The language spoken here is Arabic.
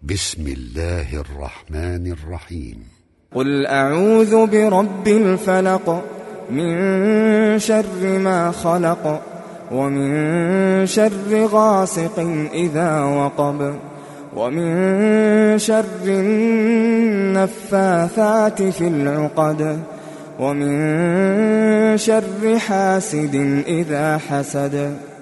بسم الله الرحمن الرحيم. قل أعوذ برب الفلق من شر ما خلق ومن شر غاسق إذا وقب ومن شر النفاثات في العقد ومن شر حاسد إذا حسد.